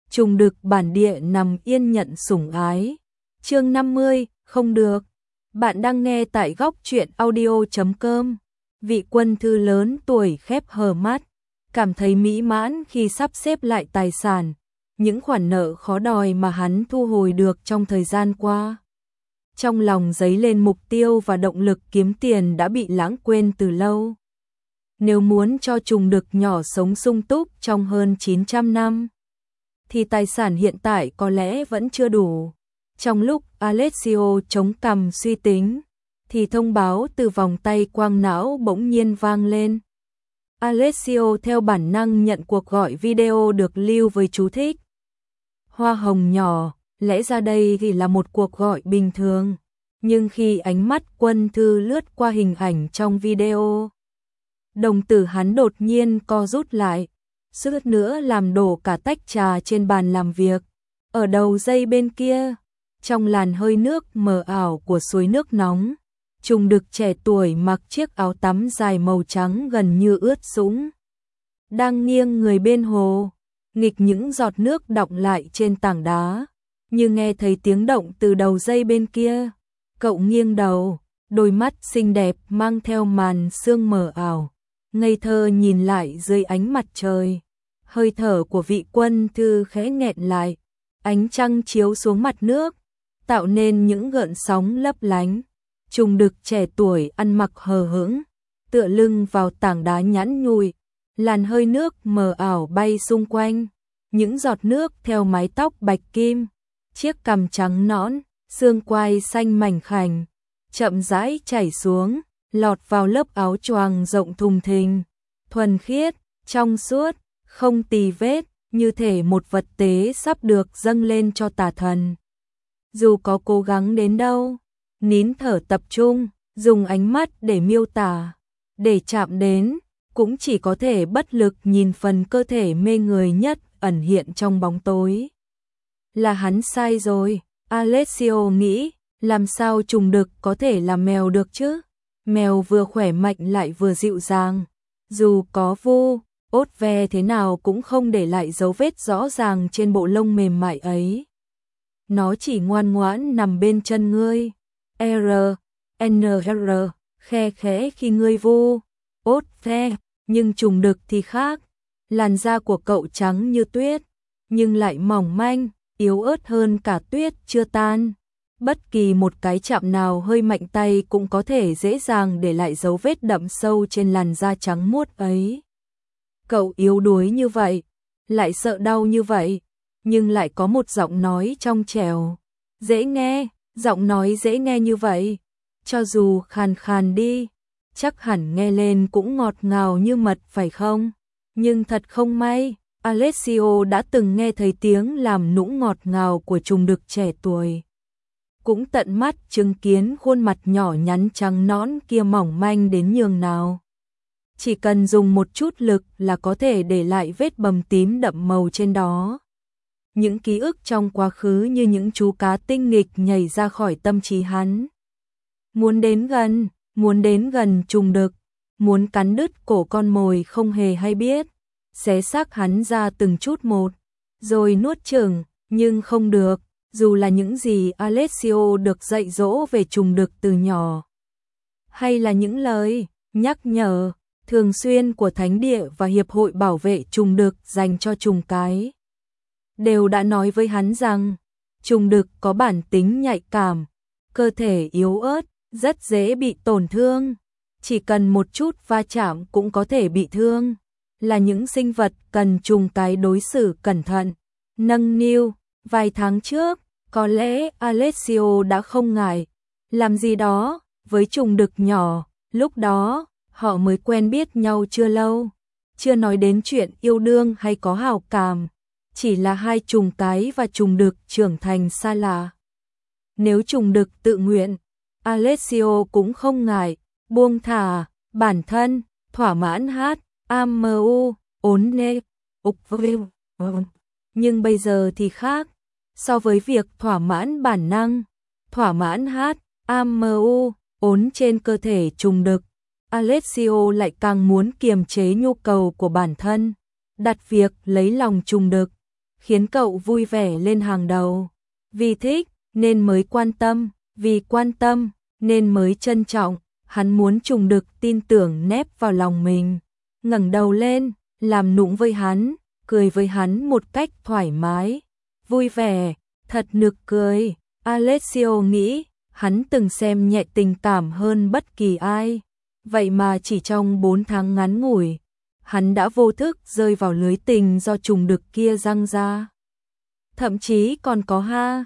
Trùng đực bản địa nằm yên nhận sủng ái. Chương 50, không được. Bạn đang nghe tại góc truyện audio.com. Vị quân thư lớn tuổi khép hờ mắt, cảm thấy mỹ mãn khi sắp xếp lại tài sản, những khoản nợ khó đòi mà hắn thu hồi được trong thời gian qua. Trong lòng dấy lên mục tiêu và động lực kiếm tiền đã bị lãng quên từ lâu. Nếu muốn cho trùng đực nhỏ sống sung túc trong hơn 900 năm, thì tài sản hiện tại có lẽ vẫn chưa đủ. Trong lúc Alessio chống cằm suy tính, thì thông báo từ vòng tay quang não bỗng nhiên vang lên. Alessio theo bản năng nhận cuộc gọi video được lưu với chú thích. Hoa hồng nhỏ, lẽ ra đây thì là một cuộc gọi bình thường, nhưng khi ánh mắt quân thư lướt qua hình ảnh trong video, đồng tử hắn đột nhiên co rút lại, suýt nữa làm đổ cả tách trà trên bàn làm việc. Ở đầu dây bên kia, trong làn hơi nước mờ ảo của suối nước nóng, trùng đực trẻ tuổi mặc chiếc áo tắm dài màu trắng gần như ướt sũng, đang nghiêng người bên hồ, nghịch những giọt nước đọng lại trên tảng đá. Như nghe thấy tiếng động từ đầu dây bên kia, cậu nghiêng đầu, đôi mắt xinh đẹp mang theo màn sương mờ ảo, ngây thơ nhìn lại dưới ánh mặt trời. Hơi thở của vị quân thư khẽ nghẹn lại, ánh trăng chiếu xuống mặt nước, tạo nên những gợn sóng lấp lánh. Trùng đực trẻ tuổi ăn mặc hờ hững, tựa lưng vào tảng đá nhẵn nhụi, làn hơi nước mờ ảo bay xung quanh, những giọt nước theo mái tóc bạch kim, chiếc cằm trắng nõn, xương quai xanh mảnh khảnh, chậm rãi chảy xuống, lọt vào lớp áo choàng rộng thùng thình, thuần khiết, trong suốt, không tì vết, như thể một vật tế sắp được dâng lên cho tà thần. Dù có cố gắng đến đâu, nín thở tập trung, dùng ánh mắt để miêu tả, để chạm đến, cũng chỉ có thể bất lực nhìn phần cơ thể mê người nhất ẩn hiện trong bóng tối. Là hắn sai rồi, Alessio nghĩ, làm sao trùng đực có thể là mèo được chứ? Mèo vừa khỏe mạnh lại vừa dịu dàng, dù có vu, ốt ve thế nào cũng không để lại dấu vết rõ ràng trên bộ lông mềm mại ấy. Nó chỉ ngoan ngoãn nằm bên chân ngươi. NR, khe khẽ khi ngươi vu, ốt ve, nhưng trùng đực thì khác. Làn da của cậu trắng như tuyết, nhưng lại mỏng manh, yếu ớt hơn cả tuyết chưa tan. Bất kỳ một cái chạm nào hơi mạnh tay cũng có thể dễ dàng để lại dấu vết đậm sâu trên làn da trắng muốt ấy. Cậu yếu đuối như vậy, lại sợ đau như vậy, nhưng lại có một giọng nói trong trẻo, dễ nghe, giọng nói dễ nghe như vậy, cho dù khàn khàn đi, chắc hẳn nghe lên cũng ngọt ngào như mật phải không? Nhưng thật không may, Alessio đã từng nghe thấy tiếng làm nũng ngọt ngào của trùng đực trẻ tuổi. Cũng tận mắt chứng kiến khuôn mặt nhỏ nhắn trắng nõn kia mỏng manh đến nhường nào. Chỉ cần dùng một chút lực là có thể để lại vết bầm tím đậm màu trên đó. Những ký ức trong quá khứ như những chú cá tinh nghịch nhảy ra khỏi tâm trí hắn. Muốn đến gần trùng đực, muốn cắn đứt cổ con mồi không hề hay biết, xé xác hắn ra từng chút một, rồi nuốt chửng, nhưng không được, dù là những gì Alessio được dạy dỗ về trùng đực từ nhỏ. Hay là những lời nhắc nhở thường xuyên của Thánh địa và Hiệp hội bảo vệ trùng đực dành cho trùng cái, đều đã nói với hắn rằng, trùng đực có bản tính nhạy cảm, cơ thể yếu ớt, rất dễ bị tổn thương, chỉ cần một chút va chạm cũng có thể bị thương, là những sinh vật cần trùng cái đối xử cẩn thận, nâng niu. Vài tháng trước, có lẽ Alessio đã không ngại làm gì đó với trùng đực nhỏ, lúc đó họ mới quen biết nhau chưa lâu, chưa nói đến chuyện yêu đương hay có hảo cảm, chỉ là hai trùng cái và trùng đực trưởng thành xa lạ. Nếu trùng đực tự nguyện, Alessio cũng không ngại buông thả bản thân, thỏa mãn hát amu ốn nê ục. Nhưng bây giờ thì khác, so với việc thỏa mãn bản năng, thỏa mãn hát amu ốn trên cơ thể trùng đực, Alessio lại càng muốn kiềm chế nhu cầu của bản thân, đặt việc lấy lòng trùng đực khiến cậu vui vẻ lên hàng đầu. Vì thích nên mới quan tâm, vì quan tâm nên mới trân trọng, hắn muốn Trùng Đực tin tưởng nép vào lòng mình, ngẩng đầu lên, làm nũng với hắn, cười với hắn một cách thoải mái, vui vẻ, thật nực cười. Alessio nghĩ, hắn từng xem nhẹ tình cảm hơn bất kỳ ai, vậy mà chỉ trong 4 tháng ngắn ngủi, hắn đã vô thức rơi vào lưới tình do Trùng Đực kia giăng ra. Thậm chí còn có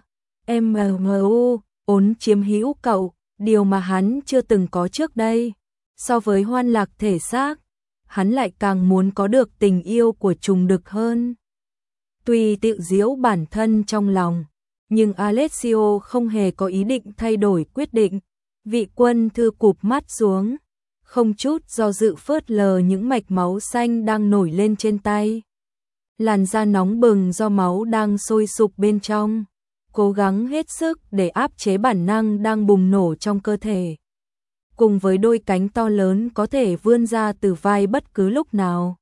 MMU, ốn chiếm hữu cậu, điều mà hắn chưa từng có trước đây. So với hoan lạc thể xác, hắn lại càng muốn có được tình yêu của Trùng Đực hơn. Tuy tự giễu bản thân trong lòng, nhưng Alessio không hề có ý định thay đổi quyết định. Vị quân thư cụp mắt xuống, không chút do dự phớt lờ những mạch máu xanh đang nổi lên trên tay. Làn da nóng bừng do máu đang sôi sục bên trong, cố gắng hết sức để áp chế bản năng đang bùng nổ trong cơ thể. Cùng với đôi cánh to lớn có thể vươn ra từ vai bất cứ lúc nào.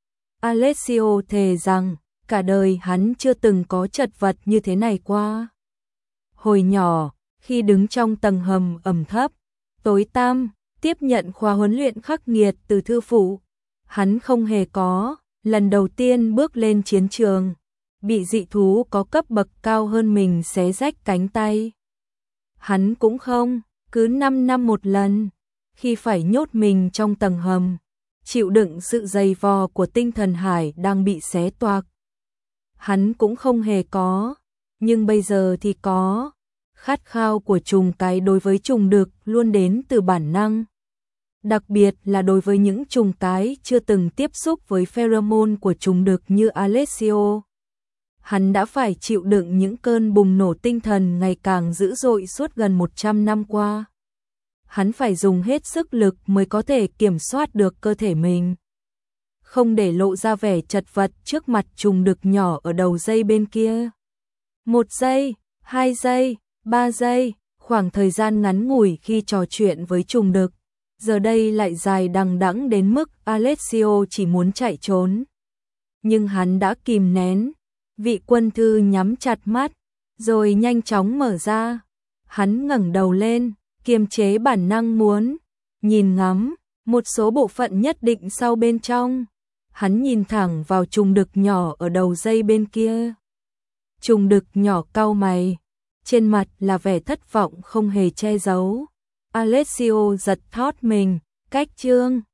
Alessio thề rằng, cả đời hắn chưa từng có chật vật như thế này qua. Hồi nhỏ, khi đứng trong tầng hầm ẩm thấp, tối tăm, tiếp nhận khóa huấn luyện khắc nghiệt từ thư phụ, hắn không hề có, lần đầu tiên bước lên chiến trường, bị dị thú có cấp bậc cao hơn mình xé rách cánh tay. Hắn cũng không, cứ 5 năm một lần, khi phải nhốt mình trong tầng hầm, chịu đựng sự dày vò của tinh thần hải đang bị xé toạc. Hắn cũng không hề có, nhưng bây giờ thì có. Khát khao của trùng cái đối với Trùng Đực luôn đến từ bản năng. Đặc biệt là đối với những trùng cái chưa từng tiếp xúc với pheromone của Trùng Đực như Alessio. Hắn đã phải chịu đựng những cơn bùng nổ tinh thần ngày càng dữ dội suốt gần 100 năm qua. Hắn phải dùng hết sức lực mới có thể kiểm soát được cơ thể mình, không để lộ ra vẻ chật vật trước mặt Trùng Đực nhỏ ở đầu dây bên kia. 1 giây, 2 giây, 3 giây, khoảng thời gian ngắn ngủi khi trò chuyện với Trùng Đực, giờ đây lại dài đằng đẵng đến mức Alessio chỉ muốn chạy trốn. Nhưng hắn đã kìm nén. Vị quân thư nhắm chặt mắt, rồi nhanh chóng mở ra. Hắn ngẩng đầu lên, kiềm chế bản năng muốn nhìn ngắm một số bộ phận nhất định sau bên trong. Hắn nhìn thẳng vào Trùng Đực nhỏ ở đầu dây bên kia. Trùng Đực nhỏ cau mày, trên mặt là vẻ thất vọng không hề che giấu. Alessio giật thót mình, cách chương